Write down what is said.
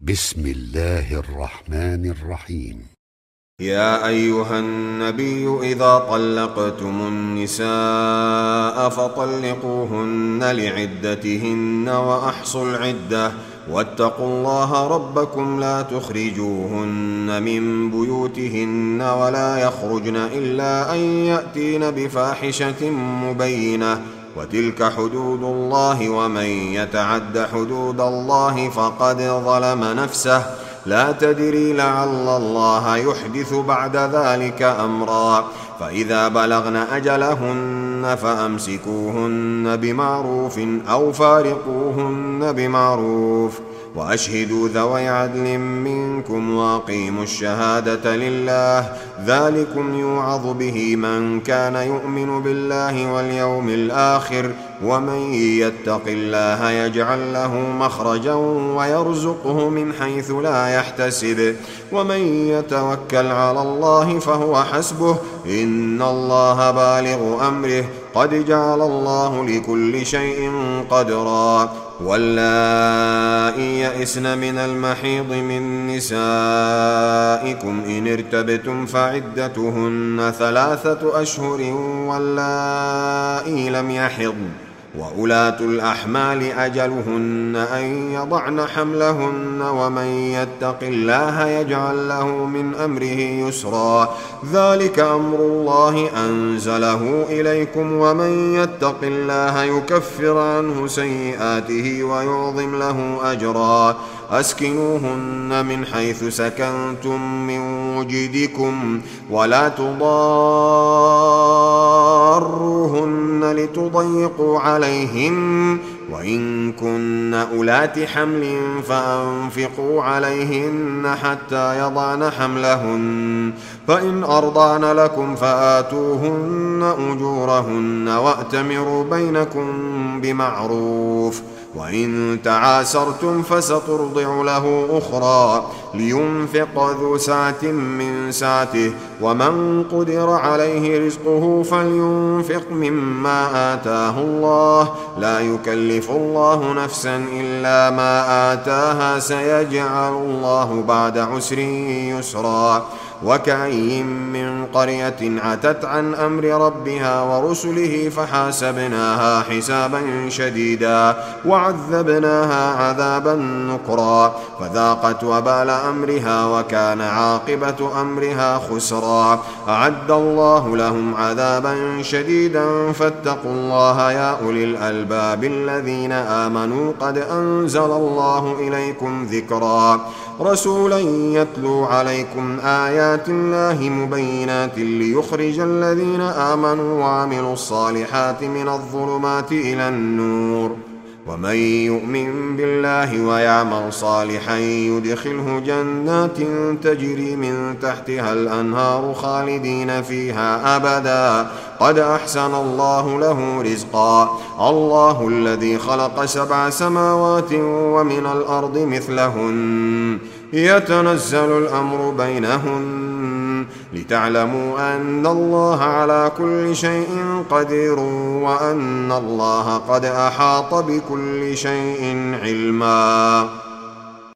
بسم الله الرحمن الرحيم. يا أيها النبي إذا طلقتم النساء فطلقوهن لعدتهن وأحصوا العدة واتقوا الله ربكم لا تخرجوهن من بيوتهن ولا يخرجن إلا أن يأتين بفاحشة مبينة وتلك حدود الله ومن يتعد حدود الله فقد ظلم نفسه لا تدري لعل الله يحدث بعد ذلك أمرا فإذا بلغن أجلهن فأمسكوهن بمعروف أو فارقوهن بمعروف وأشهدوا ذوي عدل منكم وأقيموا الشهادة لله ذلكم يوعظ به من كان يؤمن بالله واليوم الآخر ومن يتق الله يجعل له مخرجا ويرزقه من حيث لا يحتسب ومن يتوكل على الله فهو حسبه إن الله بالغ أمره قد جعل الله لكل شيء قدرا واللائي يئسن من المحيض من نسائكم إن ارتبتم فعدتهن 3 أشهر واللائي لم يحضن وأولاة الأحمال أجلهن أن يضعن حملهن ومن يتق الله يجعل له من أمره يسرا ذلك أمر الله أنزله إليكم ومن يتق الله يكفر عنه سيئاته ويعظم له أجرا أسكنوهن من حيث سكنتم من وجدكم ولا تضاروهن لتضيقوا عليهن وإن كن أولات حمل فأنفقوا عليهن حتى يضعن حملهن فإن أرضعن لكم فآتوهن أجورهن وأتمروا بينكم بمعروف وإن تعاسرتم فسترضع له أخرى لينفق ذو سعة من سعته ومن قدر عليه رزقه فلينفق مما آتاه الله لا يكلف الله نفسا إلا ما آتاها سيجعل الله بعد عسر يسرا وكأين من قرية عتت عن أمر ربها ورسله فحاسبناها حسابا شديدا وعذبناها عذابا نكرا فذاقت وبال أمرها وكان عاقبة أمرها خسرا أعد الله لهم عذابا شديدا فاتقوا الله يا أولي الألباب الذين آمنوا قد أنزل الله إليكم ذكرا رسولا يتلو عليكم آيات الله مبينات ليخرج الذين آمنوا وعملوا الصالحات من الظلمات إلى النور ومن يؤمن بالله ويعمل صالحا يدخله جنات تجري من تحتها الأنهار خالدين فيها أبدا قد أحسن الله له رزقا الله الذي خلق 7 سماوات ومن الأرض مثلهن يتنزل الأمر بينهن لتعلموا أن الله على كل شيء قدير وأن الله قد أحاط بكل شيء علما.